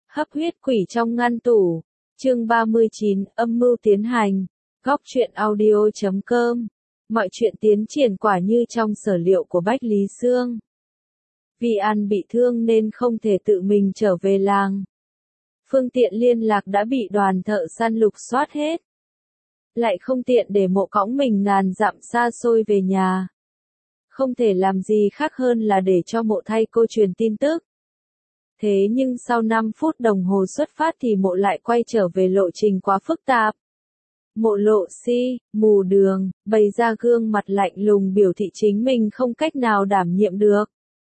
Hấp huyết quỷ trong ngăn tủ. Chương 39, âm mưu tiến hành. Góc truyện audio.com. Mọi chuyện tiến triển quả như trong sở liệu của Bách Lý Xương. Vì An bị thương nên không thể tự mình trở về làng. Phương tiện liên lạc đã bị đoàn thợ săn lục soát hết. Lại không tiện để Mộ cõng mình ngàn dặm xa xôi về nhà. Không thể làm gì khác hơn là để cho Mộ thay cô truyền tin tức. Thế nhưng sau 5 phút đồng hồ xuất phát thì Mộ lại quay trở về lộ trình quá phức tạp. Mộ lộ si, mù đường, bày ra gương mặt lạnh lùng biểu thị chính mình không cách nào đảm nhiệm được.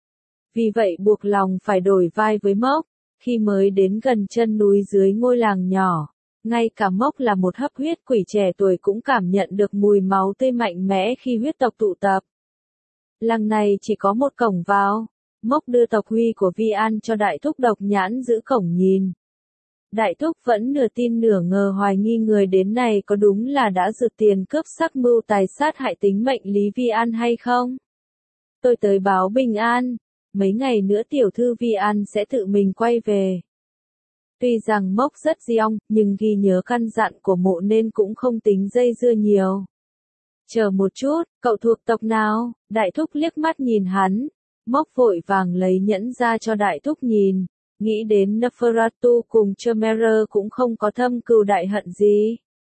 Vì vậy buộc lòng phải đổi vai với Mốc. Khi mới đến gần chân núi dưới ngôi làng nhỏ, ngay cả Mốc là một hấp huyết quỷ trẻ tuổi cũng cảm nhận được mùi máu tươi mạnh mẽ khi huyết tộc tụ tập. Làng này chỉ có một cổng vào. Mốc đưa tộc huy của Vi An cho đại thúc Độc Nhãn giữ cổng nhìn. Đại thúc vẫn nửa tin nửa ngờ hoài nghi người đến này có đúng là đã rượt tiền cướp sắc mưu tài sát hại tính mệnh Lý Vi An hay không? Tôi tới báo bình an. Mấy ngày nữa tiểu thư Vi An sẽ tự mình quay về. Tuy rằng Mốc rất giong, nhưng ghi nhớ căn dặn của Mộ nên cũng không tính dây dưa nhiều. Chờ một chút, cậu thuộc tộc nào? Đại thúc liếc mắt nhìn hắn. Mốc vội vàng lấy nhẫn ra cho đại thúc nhìn. Nghĩ đến Neferatu cùng Chimera cũng không có thâm cừu đại hận gì.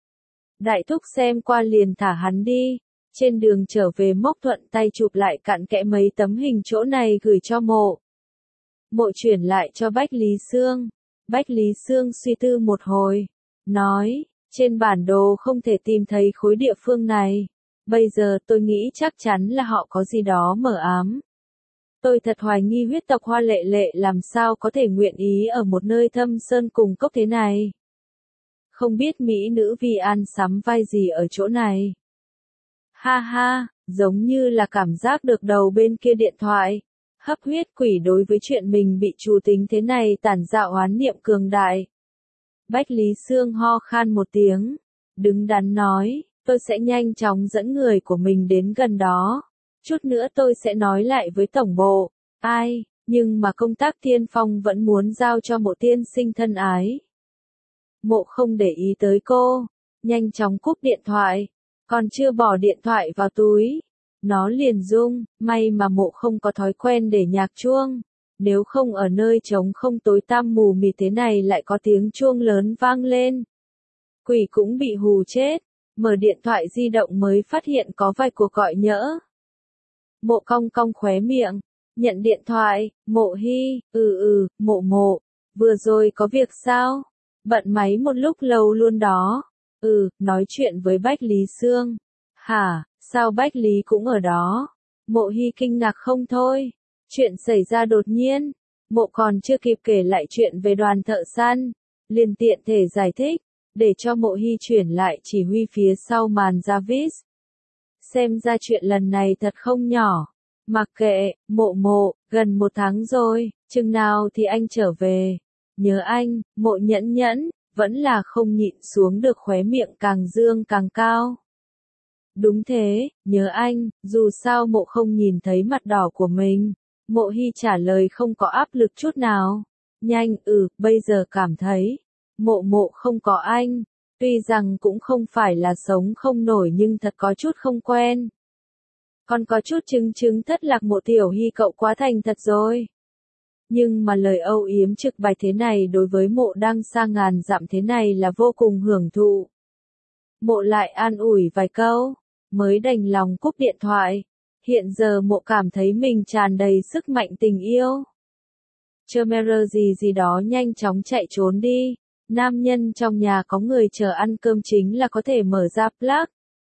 Đại thúc xem qua liền thả hắn đi. Trên đường trở về Mốc thuận tay chụp lại cặn kẽ mấy tấm hình chỗ này gửi cho Mộ. Mộ chuyển lại cho Bách Lý Xương. Bách Lý Xương suy tư một hồi. Nói, trên bản đồ không thể tìm thấy khối địa phương này. Bây giờ tôi nghĩ chắc chắn là họ có gì đó mờ ám. Tôi thật hoài nghi huyết tộc Hoa Lệ Lệ làm sao có thể nguyện ý ở một nơi thâm sơn cùng cốc thế này. Không biết mỹ nữ Vi An sắm vai gì ở chỗ này. Ha ha, giống như là cảm giác được đầu bên kia điện thoại. Hấp huyết quỷ đối với chuyện mình bị trù tính thế này tản ra oán niệm cường đại. Bách Lý Xương ho khan một tiếng. Đứng đắn nói, tôi sẽ nhanh chóng dẫn người của mình đến gần đó. Chút nữa tôi sẽ nói lại với tổng bộ. Ai, nhưng mà công tác tiên phong vẫn muốn giao cho Mộ tiên sinh thân ái. Mộ không để ý tới cô. Nhanh chóng cúp điện thoại. Còn chưa bỏ điện thoại vào túi. Nó liền rung, may mà Mộ không có thói quen để nhạc chuông. Nếu không ở nơi trống không tối tăm mù mịt thế này lại có tiếng chuông lớn vang lên. Quỷ cũng bị hù chết. Mở điện thoại di động mới phát hiện có vài cuộc gọi nhỡ. Mộ cong cong khóe miệng. Nhận điện thoại, Mộ hi, Mộ, vừa rồi có việc sao? Bận máy một lúc lâu luôn đó. Nói chuyện với Bách Lý Xương. Hả, sao Bách Lý cũng ở đó? Mộ hi kinh ngạc không thôi. Chuyện xảy ra đột nhiên. Mộ còn chưa kịp kể lại chuyện về đoàn thợ săn. Liền tiện thể giải thích. Để cho Mộ hi chuyển lại chỉ huy phía sau màn Jarvis. Xem ra chuyện lần này thật không nhỏ. Mặc kệ, Mộ, gần 1 tháng rồi, chừng nào thì anh trở về. Nhớ anh, Mộ nhẫn, vẫn là không nhịn xuống được khóe miệng càng dương càng cao. Đúng thế, nhớ anh, dù sao Mộ không nhìn thấy mặt đỏ của mình. Mộ hi trả lời không có áp lực chút nào. Nhanh, bây giờ cảm thấy. Mộ không có anh. Tuy rằng cũng không phải là sống không nổi nhưng thật có chút không quen. Còn có chút chứng thất lạc Mộ tiểu hy cậu quá thành thật rồi. Nhưng mà lời âu yếm trực bạch thế này đối với Mộ đang xa ngàn dặm thế này là vô cùng hưởng thụ. Mộ lại an ủi vài câu, mới đành lòng cúp điện thoại. Hiện giờ Mộ cảm thấy mình tràn đầy sức mạnh tình yêu. Chimera gì đó nhanh chóng chạy trốn đi. Nam nhân trong nhà có người chờ ăn cơm chính là có thể mở ra plug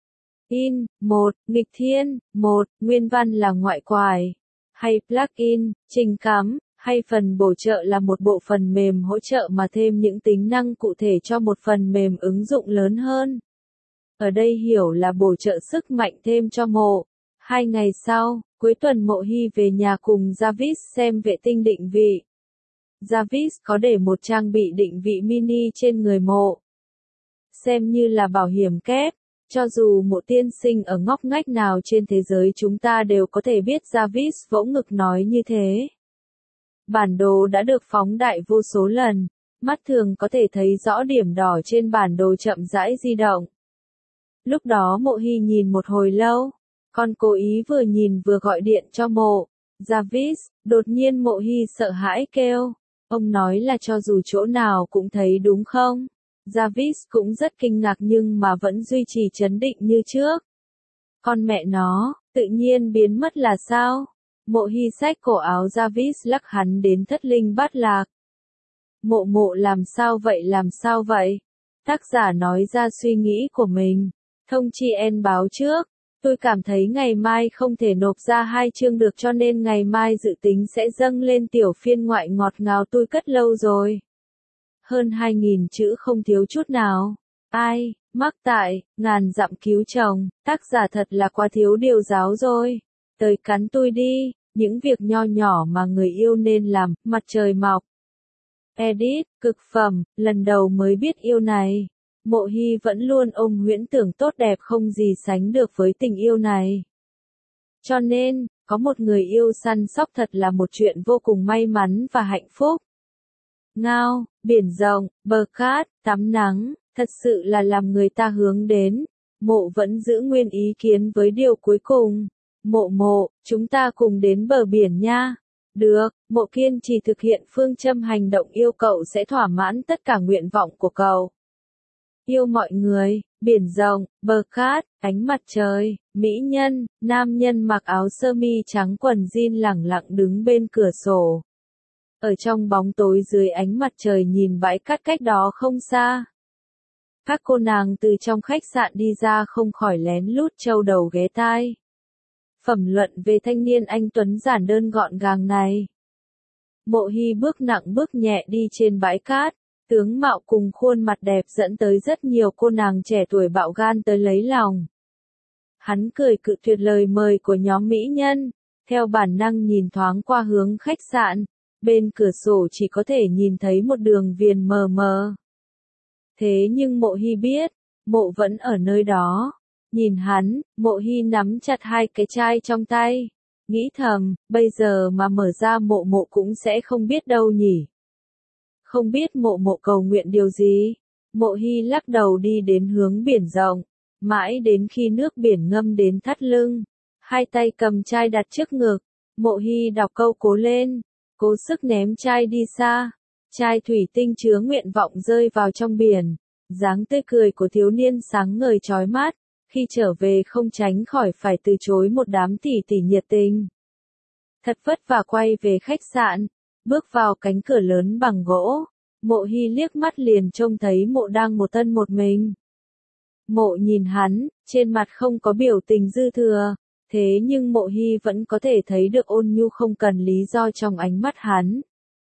in, 1, nghịch thiên, 1, nguyên văn là ngoại quải, hay plug-in, trình cắm, hay phần bổ trợ là một bộ phần mềm hỗ trợ mà thêm những tính năng cụ thể cho một phần mềm ứng dụng lớn hơn. Ở đây hiểu là bổ trợ sức mạnh thêm cho Mộ. 2 ngày sau, cuối tuần Mộ hi về nhà cùng Jarvis xem vệ tinh định vị. Jarvis có để một trang bị định vị mini trên người Mộ. Xem như là bảo hiểm kép, cho dù Mộ tiên sinh ở ngóc ngách nào trên thế giới chúng ta đều có thể biết Jarvis vỗ ngực nói như thế. Bản đồ đã được phóng đại vô số lần, mắt thường có thể thấy rõ điểm đỏ trên bản đồ chậm rãi di động. Lúc đó Mộ Hy nhìn một hồi lâu, còn cố ý vừa nhìn vừa gọi điện cho Mộ Jarvis, đột nhiên Mộ Hy sợ hãi kêu, ông nói là cho dù chỗ nào cũng thấy đúng không? Jarvis cũng rất kinh ngạc nhưng mà vẫn duy trì trấn định như trước. Con mẹ nó, tự nhiên biến mất là sao? Mộ Hy xách cổ áo Jarvis lắc hắn đến thất linh bát lạc. Mộ làm sao vậy? Tác giả nói ra suy nghĩ của mình. Thông chi en báo trước. Tôi cảm thấy ngày mai không thể nộp ra 2 chương được cho nên ngày mai dự tính sẽ dâng lên tiểu phiên ngoại ngọt ngào tôi cất lâu rồi. Hơn 2.000 chữ không thiếu chút nào. Ai, mắc tại, ngàn dặm cứu chồng, tác giả thật là quá thiếu điều giáo rồi. Tới cắn tôi đi, những việc nho nhỏ mà người yêu nên làm, mặt trời mọc. Edit, cực phẩm, lần đầu mới biết yêu này. Mộ Hy vẫn luôn ôm huyễn tưởng tốt đẹp không gì sánh được với tình yêu này. Cho nên, có một người yêu săn sóc thật là một chuyện vô cùng may mắn và hạnh phúc. Ngao, biển rộng, bờ cát, tắm nắng, thật sự là làm người ta hướng đến. Mộ vẫn giữ nguyên ý kiến với điều cuối cùng. Mộ, chúng ta cùng đến bờ biển nha. Được, Mộ kiên trì thực hiện phương châm hành động yêu cậu sẽ thỏa mãn tất cả nguyện vọng của cậu. Yêu mọi người, biển rộng, bờ cát, ánh mặt trời, mỹ nhân, nam nhân mặc áo sơ mi trắng quần jean lẳng lặng đứng bên cửa sổ. Ở trong bóng tối dưới ánh mặt trời nhìn bãi cát cách đó không xa. Các cô nàng từ trong khách sạn đi ra không khỏi lén lút trâu đầu ghé tai. Phẩm luận về thanh niên anh tuấn giản đơn gọn gàng này. Mộ Hy bước nặng bước nhẹ đi trên bãi cát, tướng mạo cùng khuôn mặt đẹp dẫn tới rất nhiều cô nàng trẻ tuổi bạo gan tới lấy lòng. Hắn cười cự tuyệt lời mời của nhóm mỹ nhân, theo bản năng nhìn thoáng qua hướng khách sạn, bên cửa sổ chỉ có thể nhìn thấy một đường viền mờ mờ. Thế nhưng Mộ Hy biết, Mộ vẫn ở nơi đó. Nhìn hắn, Mộ Hy nắm chặt 2 cái chai trong tay. Nghĩ thầm, bây giờ mà mở ra Mộ cũng sẽ không biết đâu nhỉ. Không biết Mộ cầu nguyện điều gì. Mộ Hy lắc đầu đi đến hướng biển rộng. Mãi đến khi nước biển ngâm đến thắt lưng. 2 tay cầm chai đặt trước ngực. Mộ Hy đọc câu cố lên. Cố sức ném chai đi xa. Chai thủy tinh chứa nguyện vọng rơi vào trong biển. Dáng tươi cười của thiếu niên sáng ngời chói mắt. Khi trở về không tránh khỏi phải từ chối một đám tỷ tỷ nhiệt tình. Thật vất vả quay về khách sạn, bước vào cánh cửa lớn bằng gỗ, Mộ Hy liếc mắt liền trông thấy Mộ đang một thân một mình. Mộ nhìn hắn, trên mặt không có biểu tình dư thừa, thế nhưng Mộ Hy vẫn có thể thấy được ôn nhu không cần lý do trong ánh mắt hắn.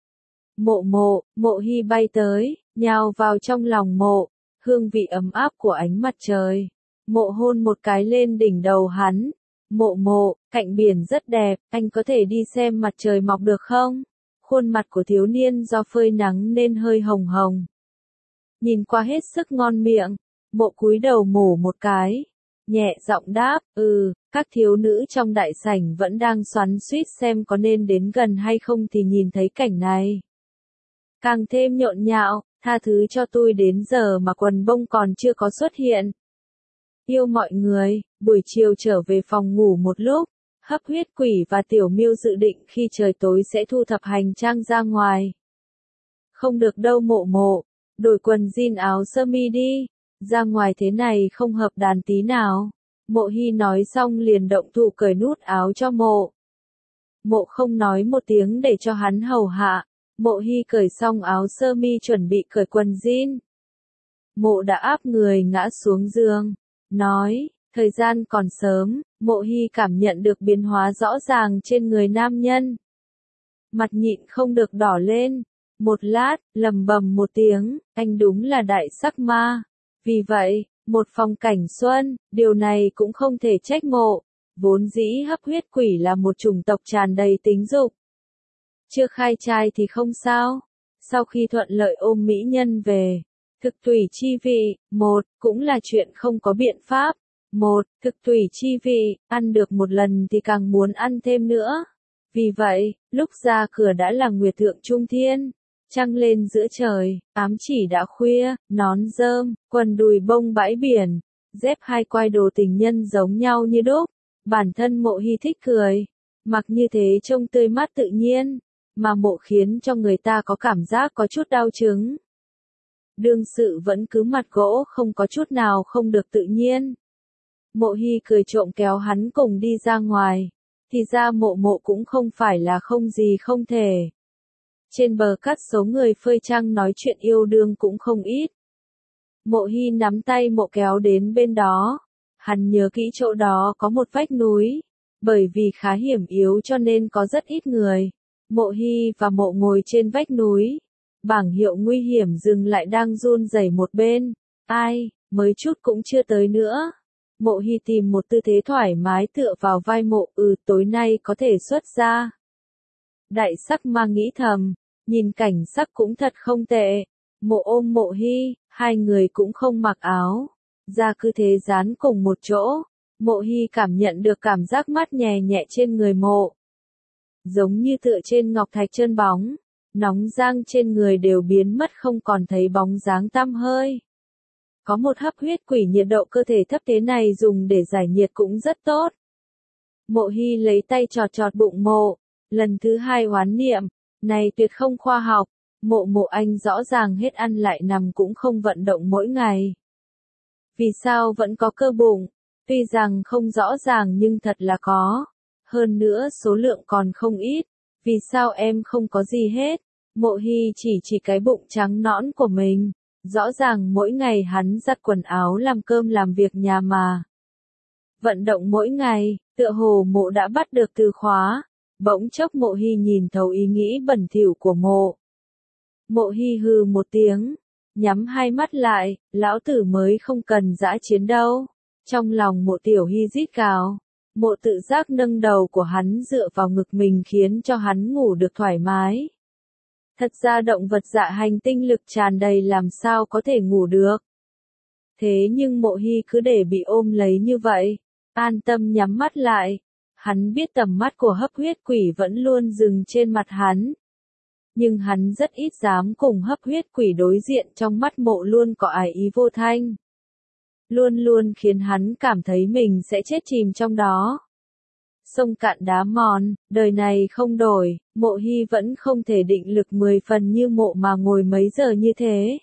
Mộ Hy bay tới, nhào vào trong lòng Mộ, hương vị ấm áp của ánh mặt trời. Mộ hôn một cái lên đỉnh đầu hắn. Mộ, cạnh biển rất đẹp, anh có thể đi xem mặt trời mọc được không? Khuôn mặt của thiếu niên do phơi nắng nên hơi hồng hồng. Nhìn qua hết sức ngon miệng, Mộ cúi đầu mổ một cái. Nhẹ giọng đáp, các thiếu nữ trong đại sảnh vẫn đang xoắn xuýt xem có nên đến gần hay không thì nhìn thấy cảnh này. Càng thêm nhộn nhạo, tha thứ cho tôi đến giờ mà quần bông còn chưa có xuất hiện. Yêu mọi người, buổi chiều trở về phòng ngủ một lúc, Hấp Huyết Quỷ và Tiểu Miêu dự định khi trời tối sẽ thu thập hành trang ra ngoài. Không được đâu Mộ, đổi quần jean áo sơ mi đi, ra ngoài thế này không hợp đàn tí nào. Mộ Hy nói xong liền động thủ cởi nút áo cho Mộ. Mộ không nói một tiếng để cho hắn hầu hạ, Mộ Hy cởi xong áo sơ mi chuẩn bị cởi quần jean. Mộ đã áp người ngã xuống giường. Nói, thời gian còn sớm, Mộ Hy cảm nhận được biến hóa rõ ràng trên người nam nhân. Mặt nhịn không được đỏ lên. Một lát, lầm bầm một tiếng, anh đúng là đại sắc ma. Vì vậy, một phong cảnh xuân, điều này cũng không thể trách Mộ. Vốn dĩ Hấp Huyết Quỷ là một chủng tộc tràn đầy tính dục. Chưa khai trai thì không sao. Sau khi thuận lợi ôm mỹ nhân về. Thực tùy chi vị, cũng là chuyện không có biện pháp. Thực tùy chi vị, ăn được một lần thì càng muốn ăn thêm nữa. Vì vậy, lúc ra cửa đã là Nguyệt Thượng Trung Thiên. Trăng lên giữa trời, ám chỉ đã khuya, nón rơm, quần đùi bông bãi biển, dép hai quai đồ tình nhân giống nhau như đúc. Bản thân Mộ Hy thích cười, mặc như thế trông tươi mát tự nhiên, mà Mộ khiến cho người ta có cảm giác có chút đau chứng. Đương sự vẫn cứ mặt gỗ không có chút nào không được tự nhiên. Mộ Hy cười trộm kéo hắn cùng đi ra ngoài, thì ra Mộ cũng không phải là không gì không thể. Trên bờ cát số người phơi trăng nói chuyện yêu đương cũng không ít. Mộ Hy nắm tay Mộ kéo đến bên đó. Hắn nhớ kỹ chỗ đó có một vách núi. Bởi vì khá hiểm yếu cho nên có rất ít người. Mộ Hy và Mộ ngồi trên vách núi. Bảng hiệu nguy hiểm dừng lại đang run rẩy một bên. Ai, mới chút cũng chưa tới nữa. Mộ Hy tìm một tư thế thoải mái tựa vào vai Mộ, tối nay có thể xuất ra. Đại Sắc Ma nghĩ thầm, nhìn cảnh sắc cũng thật không tệ. Mộ ôm Mộ Hy, hai người cũng không mặc áo, ra cứ thế dán cùng một chỗ. Mộ Hy cảm nhận được cảm giác mát nhẹ nhẹ trên người Mộ. Giống như tựa trên ngọc thạch trơn bóng, nóng rang trên người đều biến mất không còn thấy bóng dáng tăm hơi. Có một hấp huyết quỷ nhiệt độ cơ thể thấp thế này dùng để giải nhiệt cũng rất tốt. Mộ Hy lấy tay chọt chọt bụng Mộ, lần thứ hai oán niệm, này tuyệt không khoa học. Mộ anh rõ ràng hết ăn lại nằm cũng không vận động mỗi ngày. Vì sao vẫn có cơ bụng? Tuy rằng không rõ ràng nhưng thật là có. Hơn nữa số lượng còn không ít. Vì sao em không có gì hết? Mộ Hy chỉ cái bụng trắng nõn của mình. Rõ ràng mỗi ngày hắn giặt quần áo làm cơm làm việc nhà mà. Vận động mỗi ngày, tựa hồ Mộ đã bắt được từ khóa. Bỗng chốc Mộ Hy nhìn thấu ý nghĩ bẩn thỉu của Mộ. Mộ Hy hừ một tiếng, nhắm hai mắt lại, lão tử mới không cần dã chiến đâu. Trong lòng Mộ Tiểu Hy rít gào. Mộ tự giác nâng đầu của hắn dựa vào ngực mình khiến cho hắn ngủ được thoải mái. Thật ra động vật dạ hành tinh lực tràn đầy làm sao có thể ngủ được. Thế nhưng Mộ Hy cứ để bị ôm lấy như vậy, an tâm nhắm mắt lại. Hắn biết tầm mắt của hấp huyết quỷ vẫn luôn dừng trên mặt hắn. Nhưng hắn rất ít dám cùng hấp huyết quỷ đối diện, trong mắt Mộ luôn có ái ý vô thanh. Luôn luôn khiến hắn cảm thấy mình sẽ chết chìm trong đó. Sông cạn đá mòn, đời này không đổi, Mộ Hy vẫn không thể định lực 10 phần như Mộ mà ngồi mấy giờ như thế.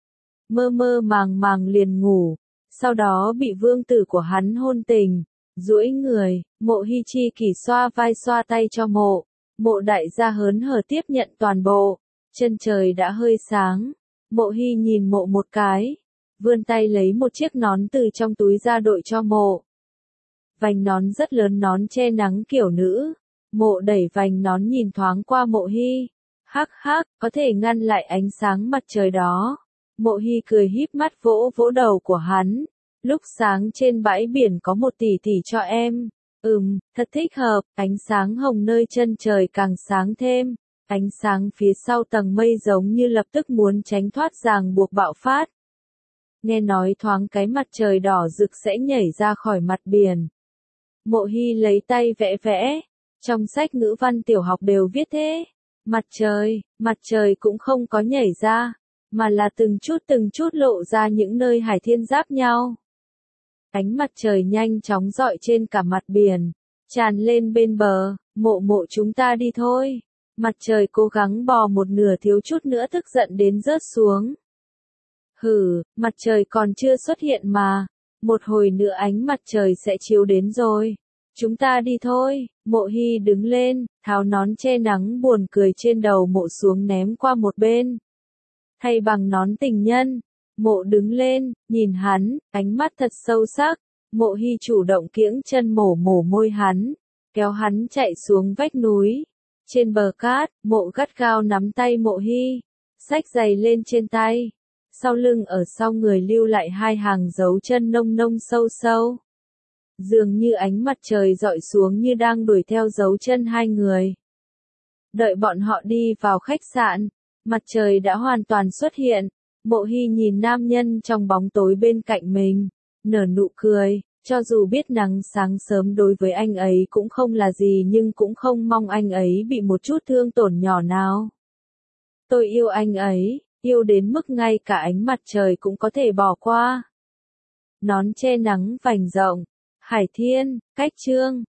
Mơ mơ màng liền ngủ, sau đó bị vương tử của hắn hôn tình, duỗi người, Mộ Hy chi kỷ xoa vai xoa tay cho Mộ. Mộ đại gia hớn hở tiếp nhận toàn bộ. Chân trời đã hơi sáng. Mộ Hy nhìn Mộ một cái. Vươn tay lấy một chiếc nón từ trong túi ra đội cho Mộ. Vành nón rất lớn, nón che nắng kiểu nữ. Mộ đẩy vành nón nhìn thoáng qua Mộ Hy. Hắc hắc, có thể ngăn lại ánh sáng mặt trời đó. Mộ Hy cười híp mắt vỗ vỗ đầu của hắn. Lúc sáng trên bãi biển có một tỷ tỷ cho em. Thật thích hợp, ánh sáng hồng nơi chân trời càng sáng thêm. Ánh sáng phía sau tầng mây giống như lập tức muốn tránh thoát ràng buộc bạo phát. Nghe nói thoáng cái mặt trời đỏ rực sẽ nhảy ra khỏi mặt biển. Mộ Hy lấy tay vẽ vẽ. Trong sách ngữ văn tiểu học đều viết thế. Mặt trời cũng không có nhảy ra, mà là từng chút lộ ra những nơi hải thiên giáp nhau. Ánh mặt trời nhanh chóng rọi trên cả mặt biển, tràn lên bên bờ. Mộ chúng ta đi thôi. Mặt trời cố gắng bò một nửa thiếu chút nữa tức giận đến rớt xuống. Hử, mặt trời còn chưa xuất hiện mà. Một hồi nữa ánh mặt trời sẽ chiếu đến rồi. Chúng ta đi thôi. Mộ Hy đứng lên, tháo nón che nắng buồn cười trên đầu Mộ xuống ném qua một bên. Thay bằng nón tình nhân. Mộ đứng lên, nhìn hắn, ánh mắt thật sâu sắc. Mộ Hy chủ động kiễng chân mổ môi hắn, kéo hắn chạy xuống vách núi. Trên bờ cát, Mộ gắt gao nắm tay Mộ Hy, xách giày lên trên tay. Sau lưng ở sau người lưu lại hai hàng dấu chân nông sâu sâu. Dường như ánh mặt trời dọi xuống như đang đuổi theo dấu chân hai người. Đợi bọn họ đi vào khách sạn, mặt trời đã hoàn toàn xuất hiện. Mộ Hy nhìn nam nhân trong bóng tối bên cạnh mình, nở nụ cười, cho dù biết nắng sáng sớm đối với anh ấy cũng không là gì nhưng cũng không mong anh ấy bị một chút thương tổn nhỏ nào. Tôi yêu anh ấy, yêu đến mức ngay cả ánh mặt trời cũng có thể bỏ qua. Nón che nắng vành rộng, Hải Thiên, Cách Chương.